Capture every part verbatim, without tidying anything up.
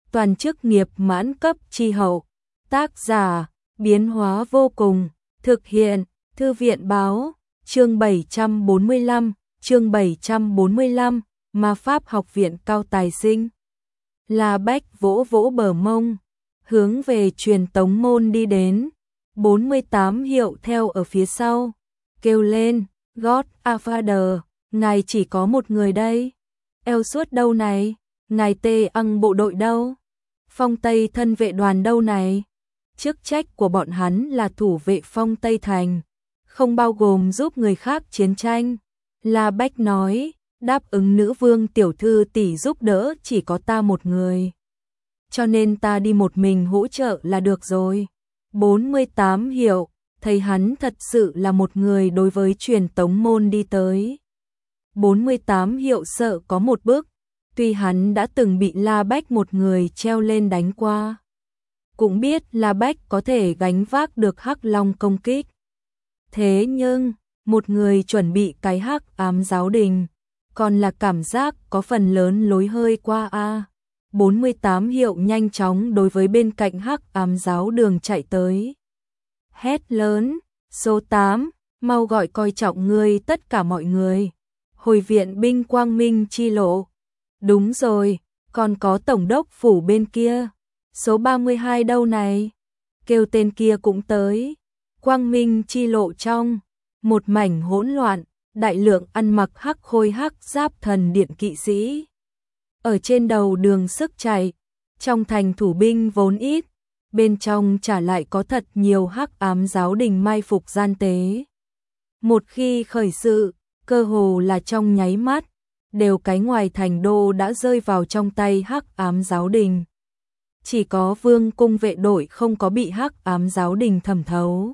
toàn chức nghiệp mãn cấp chi hậu. Tác giả, biến hóa vô cùng, thực hiện, Thư viện báo, chương bảy trăm bốn mươi lăm, chương bảy trăm bốn mươi lăm, Ma Pháp Học viện Cao Tài Sinh. La Bách vỗ vỗ bờ mông, hướng về truyền tống môn đi đến, bốn mươi tám hiệu theo ở phía sau, kêu lên, Godfather, ngài chỉ có một người đây. Eo suốt đâu này? Ngài tê ăng bộ đội đâu? Phong Tây thân vệ đoàn đâu này? Chức trách của bọn hắn là thủ vệ Phong Tây Thành, không bao gồm giúp người khác chiến tranh. La Bách nói, đáp ứng nữ vương tiểu thư tỷ giúp đỡ chỉ có ta một người. Cho nên ta đi một mình hỗ trợ là được rồi. bốn mươi tám hiệu, thấy hắn thật sự là một người đối với truyền tống môn đi tới. bốn mươi tám hiệu sợ có một bước, tuy hắn đã từng bị La Bách một người treo lên đánh qua. Cũng biết La Bách có thể gánh vác được Hắc Long công kích. Thế nhưng, một người chuẩn bị cái Hắc Ám Giáo Đình, còn là cảm giác có phần lớn lối hơi qua a. bốn mươi tám hiệu nhanh chóng đối với bên cạnh Hắc Ám Giáo Đường chạy tới. Hét lớn, số tám, mau gọi coi trọng ngươi tất cả mọi người. Hồi viện binh Quang Minh chi lộ. Đúng rồi, còn có tổng đốc phủ bên kia. Số ba mươi hai đâu này? Kêu tên kia cũng tới. Quang Minh chi lộ trong một mảnh hỗn loạn, đại lượng ăn mặc hắc khôi hắc giáp thần điện kỵ sĩ. Ở trên đầu đường sức chạy, trong thành thủ binh vốn ít, bên trong trả lại có thật nhiều Hắc Ám Giáo Đình mai phục gian tế. Một khi khởi sự, cơ hồ là trong nháy mắt, đều cái ngoài thành đô đã rơi vào trong tay Hắc Ám Giáo Đình. Chỉ có Vương cung vệ đội không có bị Hắc Ám Giáo Đình thẩm thấu.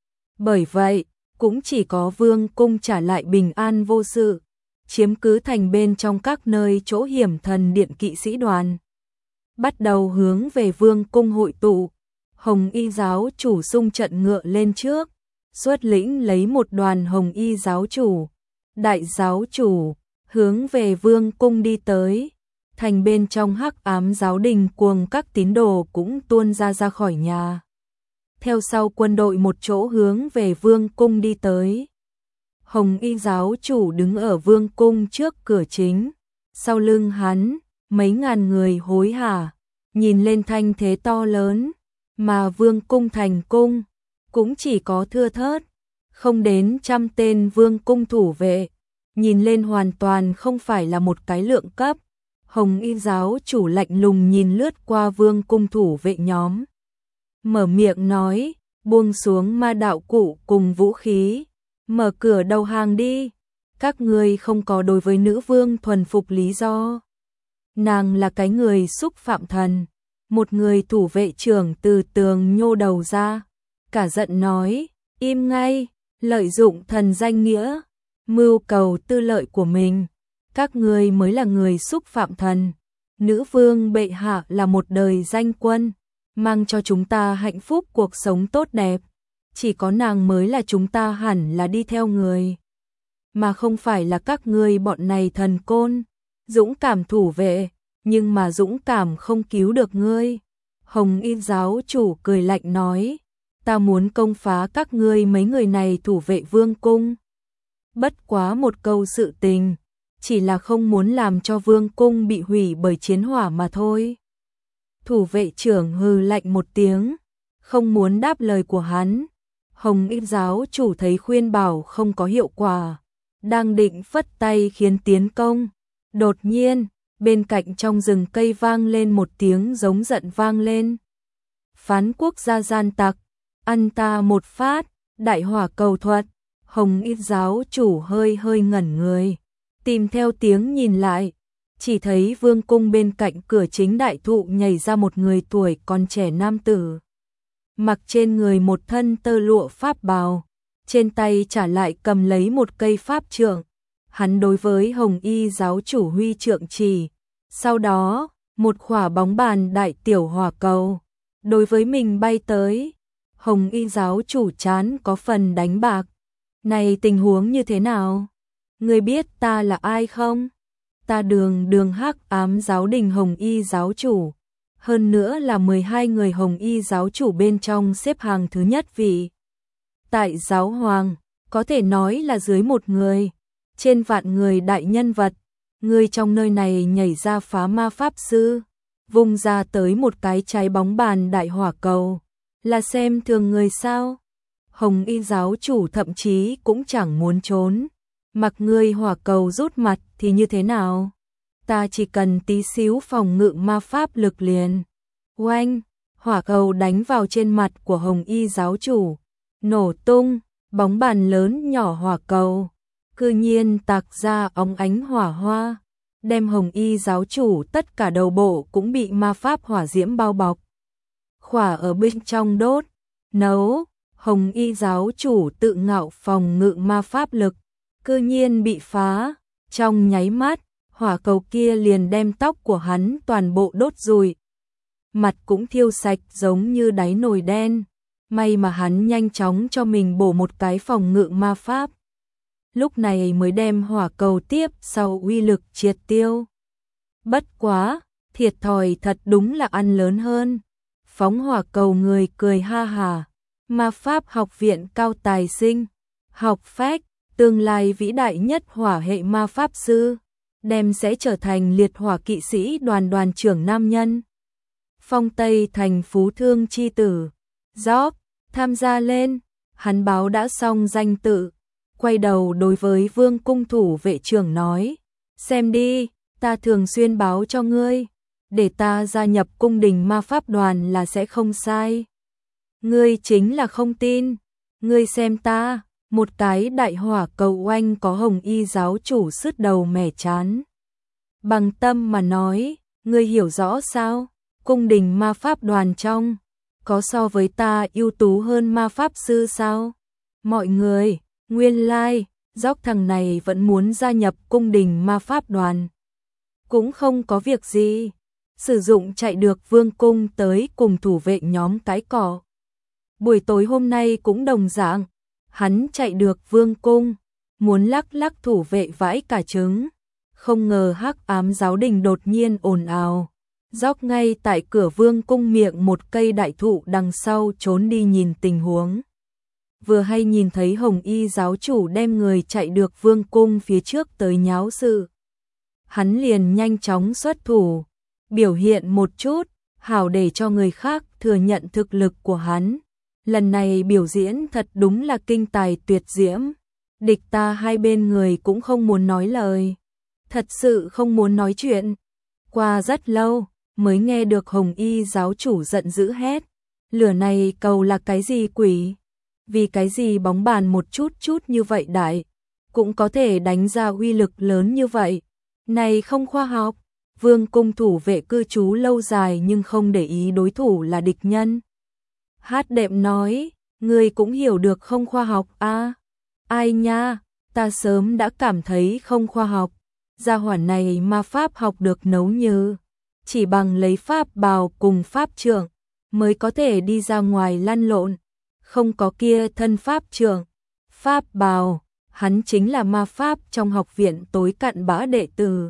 Bởi vậy, cũng chỉ có Vương cung trả lại bình an vô sự, chiếm cứ thành bên trong các nơi chỗ hiểm thần điện kỵ sĩ đoàn. Bắt đầu hướng về Vương cung hội tụ, Hồng Y giáo chủ xung trận ngựa lên trước, xuất lĩnh lấy một đoàn Hồng Y giáo chủ, đại giáo chủ, hướng về Vương cung đi tới. Thành bên trong Hắc Ám Giáo Đình cuồng các tín đồ cũng tuôn ra ra khỏi nhà. Theo sau quân đội một chỗ hướng về Vương cung đi tới. Hồng Y giáo chủ đứng ở Vương cung trước cửa chính, sau lưng hắn, mấy ngàn người hối hả, nhìn lên thanh thế to lớn, mà Vương cung thành cung, cũng chỉ có thưa thớt, không đến trăm tên Vương cung thủ vệ, nhìn lên hoàn toàn không phải là một cái lượng cấp. Hồng Y giáo chủ lạnh lùng nhìn lướt qua Vương cung thủ vệ nhóm, mở miệng nói, buông xuống ma đạo cụ cùng vũ khí, mở cửa đầu hàng đi, các ngươi không có đối với nữ vương thuần phục lý do. Nàng là cái người xúc phạm thần. Một người thủ vệ trưởng từ tường nhô đầu ra, cả giận nói, im ngay, lợi dụng thần danh nghĩa, mưu cầu tư lợi của mình, các ngươi mới là người xúc phạm thần. Nữ vương bệ hạ là một đời danh quân, mang cho chúng ta hạnh phúc cuộc sống tốt đẹp, chỉ có nàng mới là chúng ta hẳn là đi theo người, mà không phải là các ngươi bọn này thần côn, dũng cảm thủ vệ, nhưng mà dũng cảm không cứu được ngươi. Hồng Y giáo chủ cười lạnh nói, ta muốn công phá các ngươi mấy người này thủ vệ Vương cung. Bất quá một câu sự tình, chỉ là không muốn làm cho Vương cung bị hủy bởi chiến hỏa mà thôi. Thủ vệ trưởng hừ lạnh một tiếng, không muốn đáp lời của hắn. Hồng Y giáo chủ thấy khuyên bảo không có hiệu quả, đang định phất tay khiến tiến công. Đột nhiên, bên cạnh trong rừng cây vang lên một tiếng giống giận vang lên. Phán quốc gia gian tặc, ăn ta một phát, đại hỏa cầu thuật. Hồng Y giáo chủ hơi hơi ngẩn người, tìm theo tiếng nhìn lại, chỉ thấy Vương cung bên cạnh cửa chính đại thụ nhảy ra một người tuổi còn trẻ nam tử. Mặc trên người một thân tơ lụa pháp bào, trên tay trả lại cầm lấy một cây pháp trượng. Hắn đối với Hồng Y giáo chủ huy trượng chỉ, sau đó, một khỏa bóng bàn đại tiểu hỏa cầu, đối với mình bay tới. Hồng Y giáo chủ chán có phần đánh bạc. Này tình huống như thế nào? Ngươi biết ta là ai không? Ta đường đường Hắc Ám Giáo Đình Hồng Y giáo chủ. hơn nữa là mười hai người Hồng Y giáo chủ bên trong xếp hàng thứ nhất vị. Tại giáo hoàng, có thể nói là dưới một người, trên vạn người đại nhân vật, người trong nơi này nhảy ra phá ma pháp sư, vung ra tới một cái trái bóng bàn đại hỏa cầu, là xem thường người sao? Hồng Y giáo chủ thậm chí cũng chẳng muốn trốn, mặc người hỏa cầu rút mặt thì như thế nào? Ta chỉ cần tí xíu phòng ngự ma pháp lực liền. Oanh, hỏa cầu đánh vào trên mặt của Hồng Y giáo chủ, nổ tung, bóng bàn lớn nhỏ hỏa cầu, cư nhiên tạc ra óng ánh hỏa hoa, đem Hồng Y giáo chủ tất cả đầu bộ cũng bị ma pháp hỏa diễm bao bọc. Khỏa ở bên trong đốt, nấu, Hồng Y giáo chủ tự ngạo phòng ngự ma pháp lực, cư nhiên bị phá, trong nháy mắt, hỏa cầu kia liền đem tóc của hắn toàn bộ đốt rụi. Mặt cũng thiêu sạch giống như đáy nồi đen, may mà hắn nhanh chóng cho mình bổ một cái phòng ngự ma pháp. Lúc này mới đem hỏa cầu tiếp sau uy lực triệt tiêu. Bất quá, thiệt thòi thật đúng là ăn lớn hơn. Phóng hỏa cầu người cười ha hà, ma pháp học viện cao tài sinh, học phách, tương lai vĩ đại nhất hỏa hệ ma pháp sư, đem sẽ trở thành liệt hỏa kỵ sĩ đoàn đoàn trưởng nam nhân. Phong Tây thành phú thương chi tử, Gióc, tham gia lên, hắn báo đã xong danh tự, quay đầu đối với vương cung thủ vệ trưởng nói, xem đi, ta thường xuyên báo cho ngươi, để ta gia nhập cung đình ma pháp đoàn là sẽ không sai. Ngươi chính là không tin, ngươi xem ta, một cái đại hỏa cầu oanh có Hồng Y giáo chủ sứt đầu mẻ chán. Bằng tâm mà nói, ngươi hiểu rõ sao, cung đình ma pháp đoàn trong, có so với ta ưu tú hơn ma pháp sư sao? Mọi người, nguyên lai, like, Gióc thằng này vẫn muốn gia nhập cung đình ma pháp đoàn. Cũng không có việc gì, sử dụng chạy được vương cung tới cùng thủ vệ nhóm cái cỏ. Buổi tối hôm nay cũng đồng dạng, hắn chạy được vương cung, muốn lắc lắc thủ vệ vãi cả trứng. Không ngờ hắc ám giáo đình đột nhiên ồn ào. Gióc ngay tại cửa vương cung miệng một cây đại thụ đằng sau trốn đi nhìn tình huống. Vừa hay nhìn thấy Hồng Y giáo chủ đem người chạy được vương cung phía trước tới nháo sự. Hắn liền nhanh chóng xuất thủ, biểu hiện một chút, hảo để cho người khác thừa nhận thực lực của hắn. Lần này biểu diễn thật đúng là kinh tài tuyệt diễm. Địch ta hai bên người cũng không muốn nói lời. Thật sự không muốn nói chuyện. Qua rất lâu, mới nghe được Hồng Y giáo chủ giận dữ hét. Lửa này cầu là cái gì quỷ? Vì cái gì bóng bàn một chút chút như vậy đại, cũng có thể đánh ra uy lực lớn như vậy? Này không khoa học. Vương cung thủ vệ cư trú lâu dài nhưng không để ý đối thủ là địch nhân. Hát đệm nói, ngươi cũng hiểu được không khoa học à? Ai nha, ta sớm đã cảm thấy không khoa học. Gia hỏa này ma pháp học được nấu như, chỉ bằng lấy pháp bào cùng pháp trượng mới có thể đi ra ngoài lăn lộn. Không có kia thân pháp trượng, pháp bào, hắn chính là ma pháp trong học viện tối cặn bã đệ tử.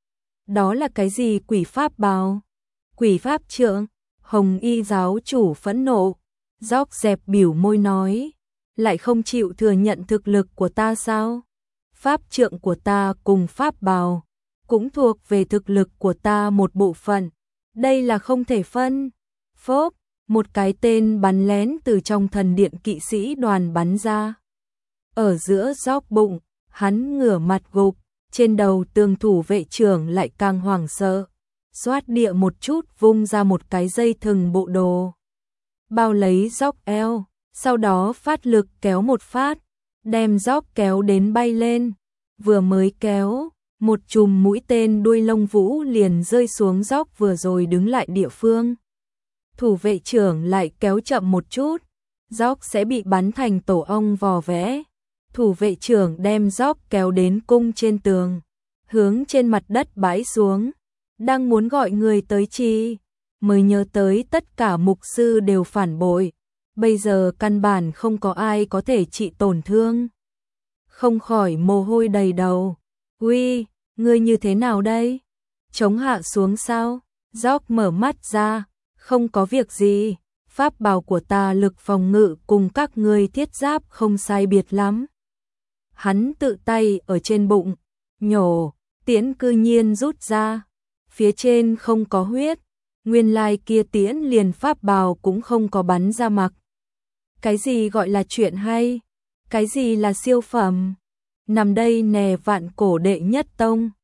Đó là cái gì quỷ pháp bào? Quỷ pháp trượng? Hồng Y giáo chủ phẫn nộ, Gióc dẹp biểu môi nói, lại không chịu thừa nhận thực lực của ta sao? Pháp trượng của ta cùng pháp bào cũng thuộc về thực lực của ta một bộ phận, đây là không thể phân. Phốp, một cái tên bắn lén từ trong thần điện kỵ sĩ đoàn bắn ra. Ở giữa Gióc bụng, hắn ngửa mặt gục, trên đầu tường thủ vệ trưởng lại càng hoảng sợ. Xoát địa một chút vung ra một cái dây thừng bộ đồ. Bao lấy Gióc eo, sau đó phát lực kéo một phát, đem Gióc kéo đến bay lên. Vừa mới kéo, một chùm mũi tên đuôi lông vũ liền rơi xuống Gióc vừa rồi đứng lại địa phương. Thủ vệ trưởng lại kéo chậm một chút, Gióc sẽ bị bắn thành tổ ong vò vẽ. Thủ vệ trưởng đem Gióc kéo đến cung trên tường, hướng trên mặt đất bãi xuống. Đang muốn gọi người tới chi, mới nhớ tới tất cả mục sư đều phản bội. Bây giờ căn bản không có ai có thể trị tổn thương. Không khỏi mồ hôi đầy đầu. Uy, ngươi như thế nào đây? Chống hạ xuống sao? Gióc mở mắt ra, không có việc gì, pháp bào của ta lực phòng ngự cùng các ngươi thiết giáp không sai biệt lắm. Hắn tự tay ở trên bụng, nhổ, tiễn cư nhiên rút ra, phía trên không có huyết, nguyên lai kia tiễn liền pháp bào cũng không có bắn ra mặc. Cái gì gọi là chuyện hay? Cái gì là siêu phẩm? Nằm đây nè vạn cổ đệ nhất tông.